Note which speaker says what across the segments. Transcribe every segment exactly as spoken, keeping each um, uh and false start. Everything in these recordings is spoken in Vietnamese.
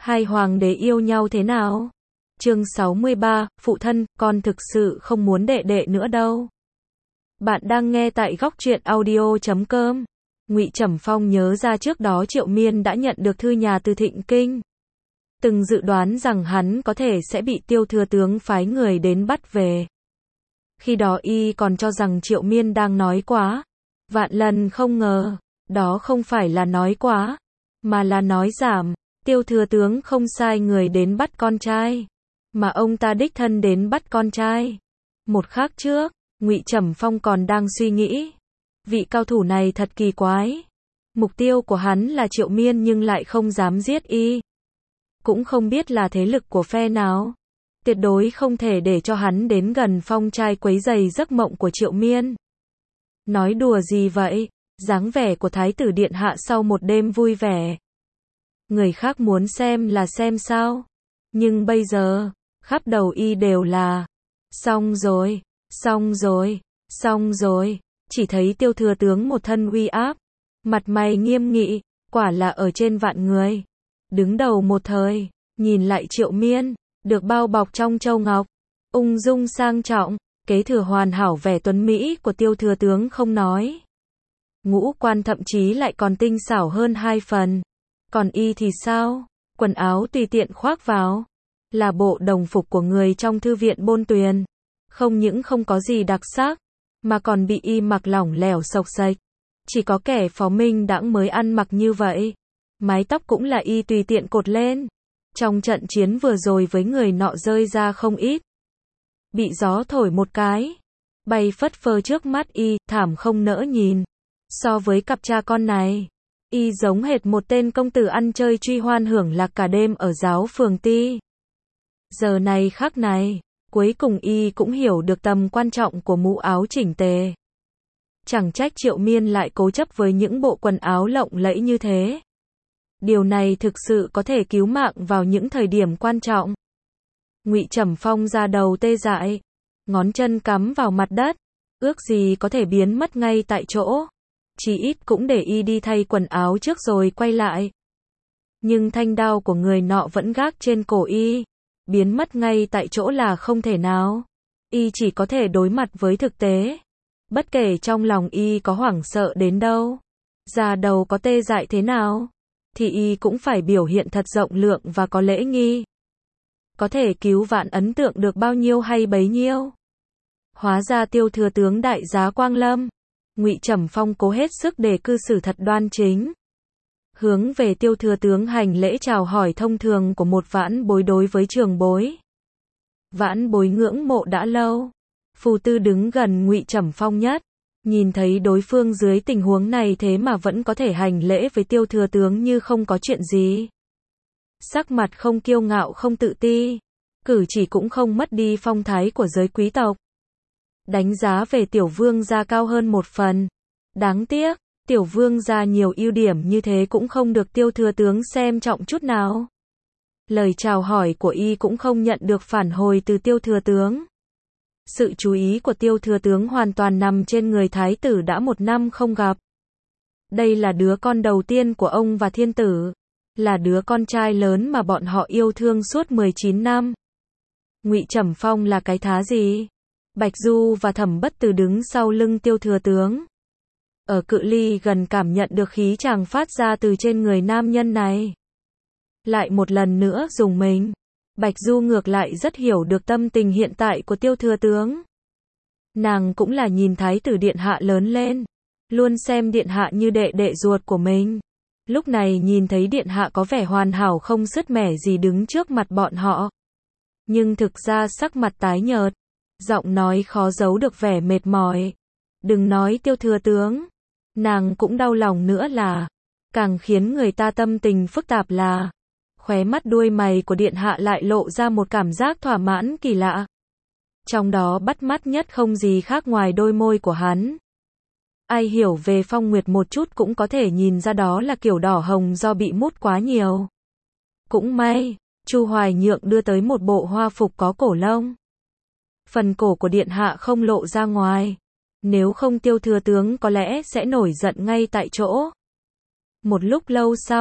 Speaker 1: Hai hoàng đế yêu nhau thế nào? Chương sáu mươi ba, phụ thân, con thực sự không muốn đệ đệ nữa đâu. Bạn đang nghe tại góc truyện audio chấm com. Ngụy Trầm Phong nhớ ra trước đó Triệu Miên đã nhận được thư nhà từ Thịnh Kinh. Từng dự đoán rằng hắn có thể sẽ bị Tiêu thừa tướng phái người đến bắt về. Khi đó y còn cho rằng Triệu Miên đang nói quá. Vạn lần không ngờ, đó không phải là nói quá, mà là nói giảm. Tiêu thừa tướng không sai người đến bắt con trai, mà ông ta đích thân đến bắt con trai. Một khắc trước, Ngụy Trầm Phong còn đang suy nghĩ, vị cao thủ này thật kỳ quái. Mục tiêu của hắn là Triệu Miên nhưng lại không dám giết y. Cũng không biết là thế lực của phe nào. Tuyệt đối không thể để cho hắn đến gần Phong trai quấy rầy giấc mộng của Triệu Miên. Nói đùa gì vậy? Dáng vẻ của Thái tử điện hạ sau một đêm vui vẻ. Người khác muốn xem là xem sao. Nhưng bây giờ, khắp đầu y đều là xong rồi, xong rồi, xong rồi. Chỉ thấy Tiêu thừa tướng một thân uy áp, mặt mày nghiêm nghị, quả là ở trên vạn người. Đứng đầu một thời, nhìn lại Triệu Miên, được bao bọc trong châu ngọc, ung dung sang trọng, kế thừa hoàn hảo vẻ tuấn mỹ của Tiêu thừa tướng không nói. Ngũ quan thậm chí lại còn tinh xảo hơn hai phần. Còn y thì sao? Quần áo tùy tiện khoác vào, là bộ đồng phục của người trong thư viện Bôn Tuyền. Không những không có gì đặc sắc, mà còn bị y mặc lỏng lẻo xộc xệch. Chỉ có kẻ phó minh đãng mới ăn mặc như vậy. Mái tóc cũng là y tùy tiện cột lên. Trong trận chiến vừa rồi với người nọ rơi ra không ít. Bị gió thổi một cái, bay phất phơ trước mắt y, thảm không nỡ nhìn. So với cặp cha con này, y giống hệt một tên công tử ăn chơi truy hoan hưởng lạc cả đêm ở giáo phường Ti. Giờ này khắc này, cuối cùng y cũng hiểu được tầm quan trọng của mũ áo chỉnh tề. Chẳng trách Triệu Miên lại cố chấp với những bộ quần áo lộng lẫy như thế. Điều này thực sự có thể cứu mạng vào những thời điểm quan trọng. Ngụy Trầm Phong ra đầu tê dại, ngón chân cắm vào mặt đất, ước gì có thể biến mất ngay tại chỗ. Chỉ ít cũng để y đi thay quần áo trước rồi quay lại. Nhưng thanh đao của người nọ vẫn gác trên cổ y. Biến mất ngay tại chỗ là không thể nào. Y chỉ có thể đối mặt với thực tế. Bất kể trong lòng y có hoảng sợ đến đâu, da đầu có tê dại thế nào, thì y cũng phải biểu hiện thật rộng lượng và có lễ nghi. Có thể cứu vạn ấn tượng được bao nhiêu hay bấy nhiêu. Hóa ra Tiêu thừa tướng đại giá Quang Lâm. Ngụy Trầm Phong cố hết sức để cư xử thật đoan chính. Hướng về Tiêu thừa tướng hành lễ chào hỏi thông thường của một vãn bối đối với trường bối. Vãn bối ngưỡng mộ đã lâu. Phù Tư đứng gần Ngụy Trầm Phong nhất, nhìn thấy đối phương dưới tình huống này thế mà vẫn có thể hành lễ với Tiêu thừa tướng như không có chuyện gì. Sắc mặt không kiêu ngạo không tự ti, cử chỉ cũng không mất đi phong thái của giới quý tộc. Đánh giá về tiểu vương gia cao hơn một phần. Đáng tiếc, tiểu vương gia nhiều ưu điểm như thế cũng không được Tiêu thừa tướng xem trọng chút nào. Lời chào hỏi của y cũng không nhận được phản hồi từ Tiêu thừa tướng. Sự chú ý của Tiêu thừa tướng hoàn toàn nằm trên người thái tử đã một năm không gặp. Đây là đứa con đầu tiên của ông và thiên tử, là đứa con trai lớn mà bọn họ yêu thương suốt mười chín năm. Ngụy Trầm Phong là cái thá gì? Bạch Du và Thẩm Bất Từ đứng sau lưng Tiêu thừa tướng. Ở cự ly gần cảm nhận được khí chàng phát ra từ trên người nam nhân này. Lại một lần nữa dùng mình. Bạch Du ngược lại rất hiểu được tâm tình hiện tại của Tiêu thừa tướng. Nàng cũng là nhìn thái tử điện hạ lớn lên, luôn xem điện hạ như đệ đệ ruột của mình. Lúc này nhìn thấy điện hạ có vẻ hoàn hảo không sứt mẻ gì đứng trước mặt bọn họ. Nhưng thực ra sắc mặt tái nhợt, giọng nói khó giấu được vẻ mệt mỏi. Đừng nói Tiêu thừa tướng, nàng cũng đau lòng nữa là, càng khiến người ta tâm tình phức tạp là, khóe mắt đuôi mày của điện hạ lại lộ ra một cảm giác thỏa mãn kỳ lạ. Trong đó bắt mắt nhất không gì khác ngoài đôi môi của hắn. Ai hiểu về Phong Nguyệt một chút cũng có thể nhìn ra đó là kiểu đỏ hồng do bị mút quá nhiều. Cũng may, Chu Hoài Nhượng đưa tới một bộ hoa phục có cổ lông. Phần cổ của điện hạ không lộ ra ngoài. Nếu không Tiêu thừa tướng có lẽ sẽ nổi giận ngay tại chỗ. Một lúc lâu sau,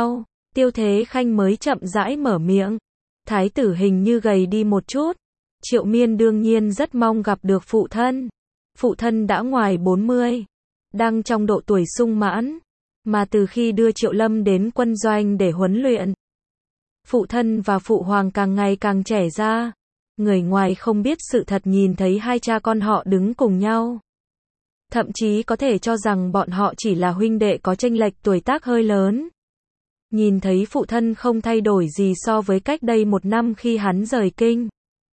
Speaker 1: Tiêu Thế Khanh mới chậm rãi mở miệng. Thái tử hình như gầy đi một chút. Triệu Miên đương nhiên rất mong gặp được phụ thân. Phụ thân đã ngoài bốn mươi, đang trong độ tuổi sung mãn, mà từ khi đưa Triệu Lâm đến quân doanh để huấn luyện, phụ thân và phụ hoàng càng ngày càng trẻ ra. Người ngoài không biết sự thật nhìn thấy hai cha con họ đứng cùng nhau, thậm chí có thể cho rằng bọn họ chỉ là huynh đệ có chênh lệch tuổi tác hơi lớn. Nhìn thấy phụ thân không thay đổi gì so với cách đây một năm khi hắn rời kinh,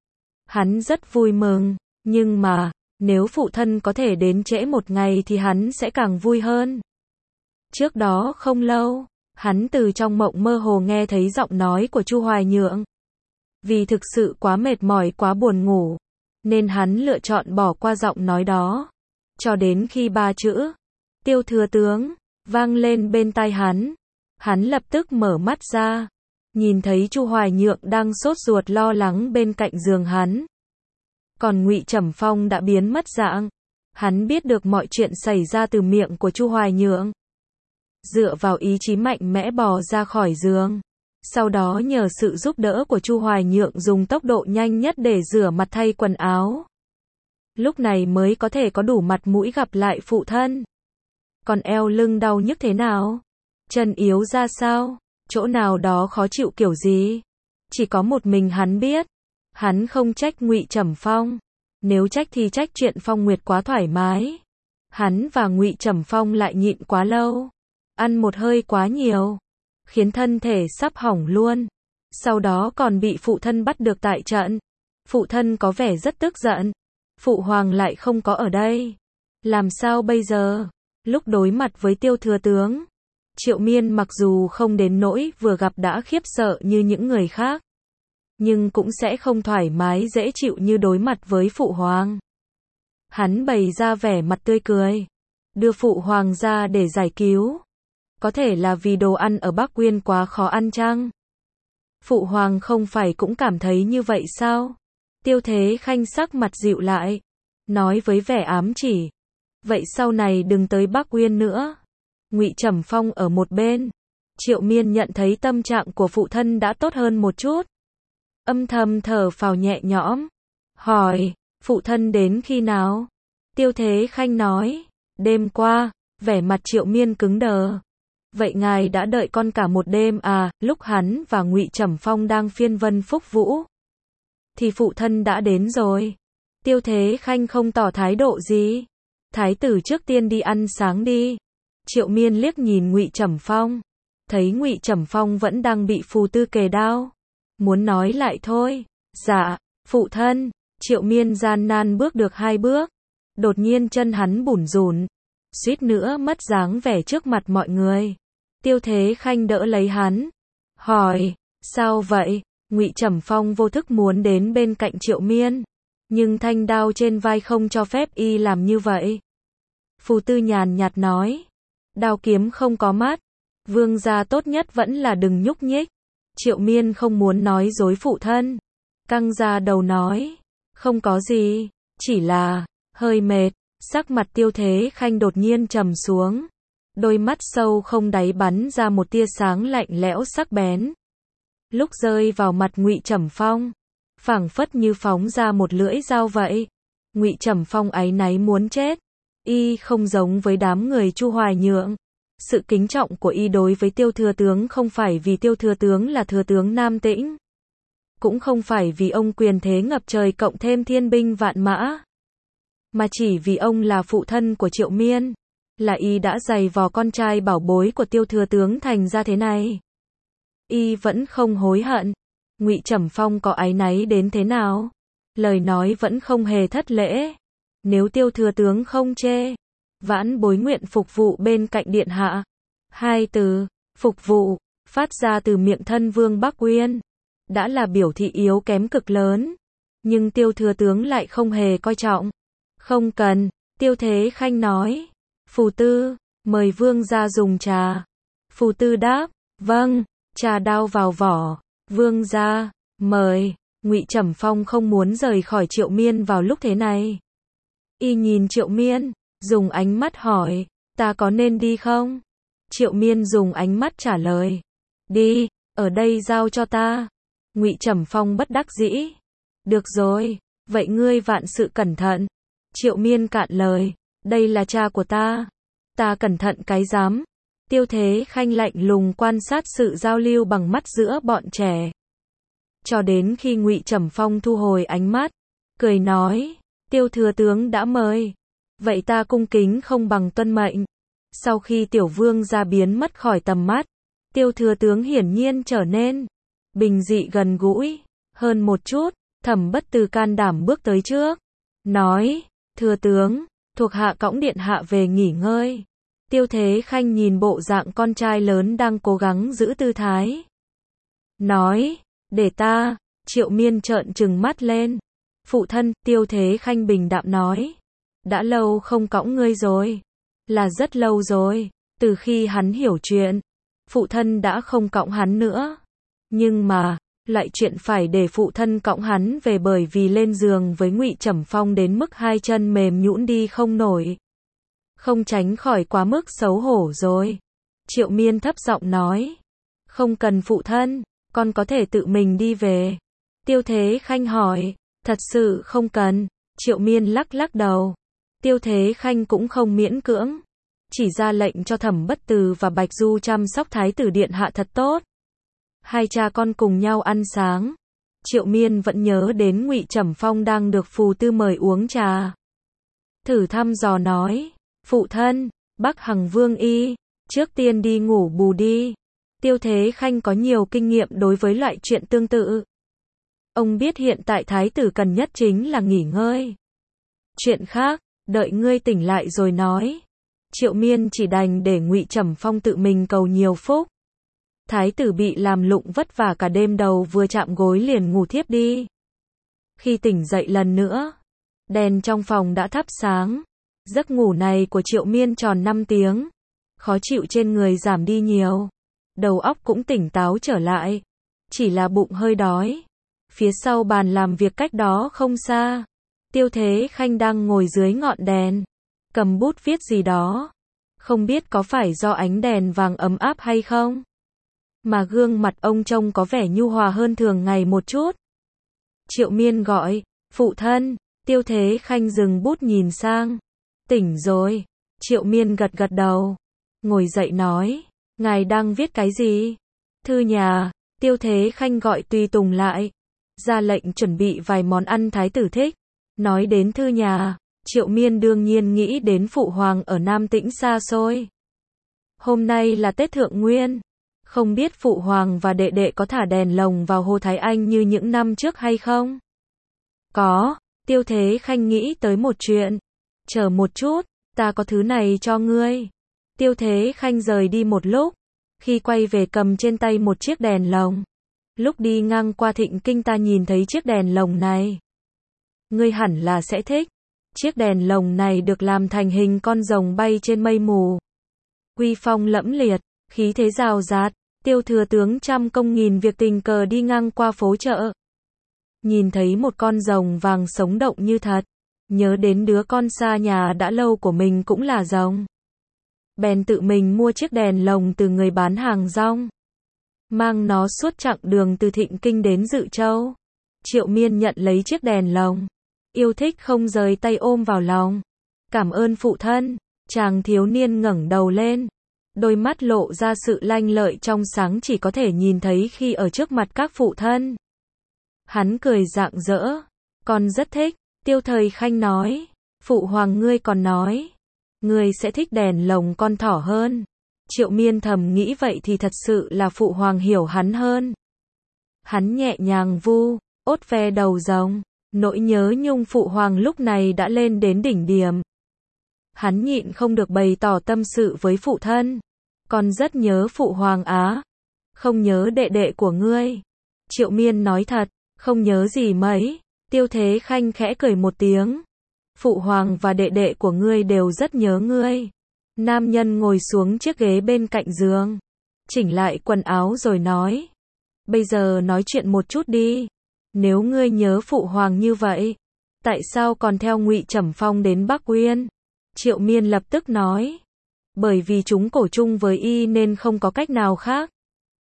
Speaker 1: hắn rất vui mừng, nhưng mà, nếu phụ thân có thể đến trễ một ngày thì hắn sẽ càng vui hơn. Trước đó không lâu, hắn từ trong mộng mơ hồ nghe thấy giọng nói của Chu Hoài Nhượng. Vì thực sự quá mệt mỏi quá buồn ngủ, nên hắn lựa chọn bỏ qua giọng nói đó. Cho đến khi ba chữ, Tiêu thừa tướng, vang lên bên tai hắn. Hắn lập tức mở mắt ra, nhìn thấy Chu Hoài Nhượng đang sốt ruột lo lắng bên cạnh giường hắn. Còn Ngụy Trầm Phong đã biến mất dạng. Hắn biết được mọi chuyện xảy ra từ miệng của Chu Hoài Nhượng. Dựa vào ý chí mạnh mẽ bò ra khỏi giường. Sau đó nhờ sự giúp đỡ của Chu Hoài Nhượng dùng tốc độ nhanh nhất để rửa mặt thay quần áo. Lúc này mới có thể có đủ mặt mũi gặp lại phụ thân. Còn eo lưng đau nhức thế nào? Chân yếu ra sao? Chỗ nào đó khó chịu kiểu gì? Chỉ có một mình hắn biết. Hắn không trách Ngụy Trầm Phong. Nếu trách thì trách chuyện Phong Nguyệt quá thoải mái. Hắn và Ngụy Trầm Phong lại nhịn quá lâu. Ăn một hơi quá nhiều, khiến thân thể sắp hỏng luôn. Sau đó còn bị phụ thân bắt được tại trận. Phụ thân có vẻ rất tức giận. Phụ hoàng lại không có ở đây. Làm sao bây giờ? Lúc đối mặt với Tiêu thừa tướng, Triệu Miên mặc dù không đến nỗi vừa gặp đã khiếp sợ như những người khác, nhưng cũng sẽ không thoải mái dễ chịu như đối mặt với phụ hoàng. Hắn bày ra vẻ mặt tươi cười, đưa phụ hoàng ra để giải cứu. Có thể là vì đồ ăn ở Bắc Uyên quá khó ăn chăng? Phụ hoàng không phải cũng cảm thấy như vậy sao? Tiêu Thế Khanh sắc mặt dịu lại, nói với vẻ ám chỉ. Vậy sau này đừng tới Bắc Uyên nữa. Ngụy Trầm Phong ở một bên. Triệu Miên nhận thấy tâm trạng của phụ thân đã tốt hơn một chút. Âm thầm thở phào nhẹ nhõm. Hỏi, phụ thân đến khi nào? Tiêu Thế Khanh nói, đêm qua. Vẻ mặt Triệu Miên cứng đờ. Vậy ngài đã đợi con cả một đêm à? Lúc hắn và Ngụy Trầm Phong đang phiên vân phúc vũ, thì phụ thân đã đến rồi. Tiêu Thế Khanh không tỏ thái độ gì. Thái tử trước tiên đi ăn sáng đi. Triệu Miên liếc nhìn Ngụy Trầm Phong, thấy Ngụy Trầm Phong vẫn đang bị phù tư kề đao, muốn nói lại thôi. Dạ, phụ thân. Triệu Miên gian nan bước được hai bước, đột nhiên chân hắn bủn rủn, suýt nữa mất dáng vẻ trước mặt mọi người. Tiêu Thế Khanh đỡ lấy hắn, hỏi, sao vậy? Ngụy Trầm Phong vô thức muốn đến bên cạnh Triệu Miên, nhưng thanh đao trên vai không cho phép y làm như vậy. Phù tư nhàn nhạt nói, đao kiếm không có mắt, vương gia tốt nhất vẫn là đừng nhúc nhích. Triệu Miên không muốn nói dối phụ thân, căng ra đầu nói, không có gì, chỉ là hơi mệt. Sắc mặt Tiêu Thế Khanh đột nhiên trầm xuống, đôi mắt sâu không đáy bắn ra một tia sáng lạnh lẽo sắc bén. Lúc rơi vào mặt Ngụy Trầm Phong, phảng phất như phóng ra một lưỡi dao vậy. Ngụy Trầm Phong áy náy muốn chết. Y không giống với đám người Chu Hoài Nhượng. Sự kính trọng của y đối với Tiêu thừa tướng không phải vì Tiêu thừa tướng là thừa tướng Nam Tĩnh, cũng không phải vì ông quyền thế ngập trời cộng thêm thiên binh vạn mã, mà chỉ vì ông là phụ thân của Triệu Miên, là y đã giày vò con trai bảo bối của Tiêu thừa tướng thành ra thế này. Y vẫn không hối hận. Ngụy Trầm Phong có áy náy đến thế nào, lời nói vẫn không hề thất lễ. Nếu Tiêu thừa tướng không chê, vãn bối nguyện phục vụ bên cạnh điện hạ. Hai từ phục vụ phát ra từ miệng thân vương Bắc Uyên đã là biểu thị yếu kém cực lớn, nhưng Tiêu thừa tướng lại không hề coi trọng. Không cần. Tiêu Thế Khanh nói, phù tư, mời vương gia dùng trà. Phù tư đáp, vâng. Trà đao vào vỏ. Vương gia, mời. Ngụy Trầm Phong không muốn rời khỏi Triệu Miên vào lúc thế này. Y nhìn Triệu Miên, dùng ánh mắt hỏi, ta có nên đi không? Triệu Miên dùng ánh mắt trả lời, Đi, ở đây giao cho ta. Ngụy Trầm Phong bất đắc dĩ. Được rồi, vậy ngươi vạn sự cẩn thận. Triệu Miên cạn lời, đây là cha của ta. Ta cẩn thận cái dám. Tiêu Thế Khanh lạnh lùng quan sát sự giao lưu bằng mắt giữa bọn trẻ. Cho đến khi Ngụy Trầm Phong thu hồi ánh mắt, cười nói, Tiêu thừa tướng đã mời. Vậy ta cung kính không bằng tuân mệnh. Sau khi Tiểu Vương gia biến mất khỏi tầm mắt, Tiêu thừa tướng hiển nhiên trở nên bình dị gần gũi hơn một chút. Thẩm Bất Từ can đảm bước tới trước, nói, thừa tướng, thuộc hạ cõng điện hạ về nghỉ ngơi. Tiêu Thế Khanh nhìn bộ dạng con trai lớn đang cố gắng giữ tư thái, nói, để ta. Triệu Miên trợn trừng mắt lên. Phụ thân, Tiêu Thế Khanh bình đạm nói, đã lâu không cõng ngươi rồi. Là rất lâu rồi, từ khi hắn hiểu chuyện, phụ thân đã không cõng hắn nữa. Nhưng mà, lại chuyện phải để phụ thân cõng hắn về bởi vì lên giường với Ngụy Trầm Phong đến mức hai chân mềm nhũn đi không nổi. Không tránh khỏi quá mức xấu hổ rồi. Triệu Miên thấp giọng nói, không cần phụ thân, con có thể tự mình đi về. Tiêu Thế Khanh hỏi, thật sự không cần. Triệu Miên lắc lắc đầu. Tiêu Thế Khanh cũng không miễn cưỡng, chỉ ra lệnh cho Thẩm Bất Từ và Bạch Du chăm sóc thái tử điện hạ thật tốt. Hai cha con cùng nhau ăn sáng. Triệu Miên vẫn nhớ đến Ngụy Trầm Phong đang được phù tư mời uống trà. Thử thăm dò nói, phụ thân, Bắc Hằng Vương y, trước tiên đi ngủ bù đi. Tiêu Thế Khanh có nhiều kinh nghiệm đối với loại chuyện tương tự. Ông biết hiện tại thái tử cần nhất chính là nghỉ ngơi. Chuyện khác, đợi ngươi tỉnh lại rồi nói. Triệu Miên chỉ đành để Ngụy Trầm Phong tự mình cầu nhiều phúc. Thái tử bị làm lụng vất vả cả đêm đầu vừa chạm gối liền ngủ thiếp đi. Khi tỉnh dậy lần nữa, đèn trong phòng đã thắp sáng. Giấc ngủ này của Triệu Miên tròn năm tiếng. Khó chịu trên người giảm đi nhiều. Đầu óc cũng tỉnh táo trở lại. Chỉ là bụng hơi đói. Phía sau bàn làm việc cách đó không xa, Tiêu Thế Khanh đang ngồi dưới ngọn đèn, cầm bút viết gì đó. Không biết có phải do ánh đèn vàng ấm áp hay không, mà gương mặt ông trông có vẻ nhu hòa hơn thường ngày một chút. Triệu Miên gọi, phụ thân. Tiêu Thế Khanh dừng bút nhìn sang. Tỉnh rồi. Triệu Miên gật gật đầu, ngồi dậy nói, ngài đang viết cái gì? Thư nhà. Tiêu Thế Khanh gọi tùy tùng lại, ra lệnh chuẩn bị vài món ăn thái tử thích. Nói đến thư nhà, Triệu Miên đương nhiên nghĩ đến phụ hoàng ở Nam Tĩnh xa xôi. Hôm nay là Tết Thượng Nguyên, không biết phụ hoàng và đệ đệ có thả đèn lồng vào Hồ Thái Anh như những năm trước hay không? Có. Tiêu Thế Khanh nghĩ tới một chuyện. Chờ một chút, ta có thứ này cho ngươi. Tiêu Thế Khanh rời đi một lúc, khi quay về cầm trên tay một chiếc đèn lồng. Lúc đi ngang qua Thịnh Kinh ta nhìn thấy chiếc đèn lồng này. Ngươi hẳn là sẽ thích. Chiếc đèn lồng này được làm thành hình con rồng bay trên mây mù. Uy phong lẫm liệt, khí thế rào rạt. Tiêu thừa tướng trăm công nghìn việc tình cờ đi ngang qua phố chợ. Nhìn thấy một con rồng vàng sống động như thật. Nhớ đến đứa con xa nhà đã lâu của mình cũng là rồng. Bèn tự mình mua chiếc đèn lồng từ người bán hàng rong. Mang nó suốt chặng đường từ Thịnh Kinh đến Dự Châu. Triệu Miên nhận lấy chiếc đèn lồng. Yêu thích không rời tay ôm vào lòng. Cảm ơn phụ thân. Chàng thiếu niên ngẩng đầu lên. Đôi mắt lộ ra sự lanh lợi trong sáng chỉ có thể nhìn thấy khi ở trước mặt các phụ thân. Hắn cười rạng rỡ. Con rất thích. Tiêu Thời Khanh nói. Phụ hoàng ngươi còn nói. Ngươi sẽ thích đèn lồng con thỏ hơn. Triệu Miên thầm nghĩ vậy thì thật sự là phụ hoàng hiểu hắn hơn. Hắn nhẹ nhàng vu, ốt ve đầu rồng. Nỗi nhớ nhung phụ hoàng lúc này đã lên đến đỉnh điểm. Hắn nhịn không được bày tỏ tâm sự với phụ thân. Con rất nhớ phụ hoàng á. Không nhớ đệ đệ của ngươi. Triệu Miên nói thật, không nhớ gì mấy. Tiêu Thế Khanh khẽ cười một tiếng. Phụ hoàng và đệ đệ của ngươi đều rất nhớ ngươi. Nam nhân ngồi xuống chiếc ghế bên cạnh giường, chỉnh lại quần áo rồi nói. Bây giờ nói chuyện một chút đi. Nếu ngươi nhớ phụ hoàng như vậy, tại sao còn theo Ngụy Trầm Phong đến Bắc Uyên? Triệu Miên lập tức nói. Bởi vì chúng cổ chung với y nên không có cách nào khác.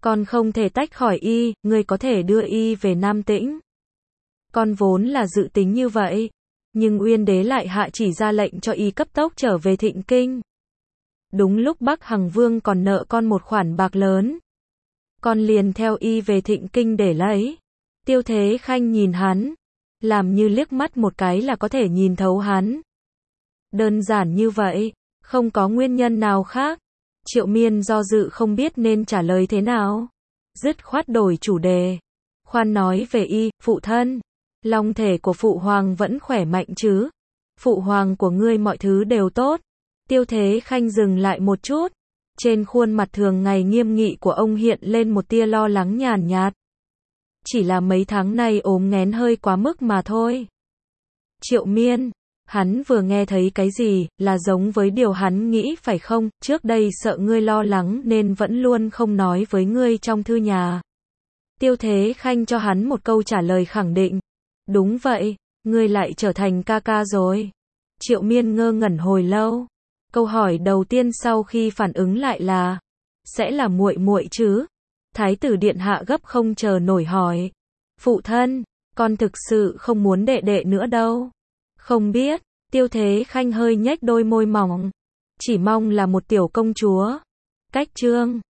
Speaker 1: Con không thể tách khỏi y, ngươi có thể đưa y về Nam Tĩnh. Con vốn là dự tính như vậy, nhưng Uyên đế lại hạ chỉ ra lệnh cho y cấp tốc trở về Thịnh Kinh. Đúng lúc Bắc Hằng Vương còn nợ con một khoản bạc lớn. Con liền theo y về Thịnh Kinh để lấy. Tiêu Thế Khanh nhìn hắn, làm như liếc mắt một cái là có thể nhìn thấu hắn. Đơn giản như vậy, không có nguyên nhân nào khác. Triệu Miên do dự không biết nên trả lời thế nào. Dứt khoát đổi chủ đề. Khoan nói về y, phụ thân. Long thể của phụ hoàng vẫn khỏe mạnh chứ? Phụ hoàng của ngươi mọi thứ đều tốt. Tiêu Thế Khanh dừng lại một chút. Trên khuôn mặt thường ngày nghiêm nghị của ông hiện lên một tia lo lắng nhàn nhạt. Chỉ là mấy tháng nay ốm nghén hơi quá mức mà thôi. Triệu Miên, hắn vừa nghe thấy cái gì, là giống với điều hắn nghĩ phải không? Trước đây sợ ngươi lo lắng nên vẫn luôn không nói với ngươi trong thư nhà. Tiêu Thế Khanh cho hắn một câu trả lời khẳng định. Đúng vậy, ngươi lại trở thành ca ca rồi. Triệu Miên ngơ ngẩn hồi lâu. Câu hỏi đầu tiên sau khi phản ứng lại là, sẽ là muội muội chứ? Thái tử điện hạ gấp không chờ nổi hỏi. Phụ thân, con thực sự không muốn đệ đệ nữa đâu. Không biết, Tiêu Thế Khanh hơi nhếch đôi môi mỏng. Chỉ mong là một tiểu công chúa. Cách chương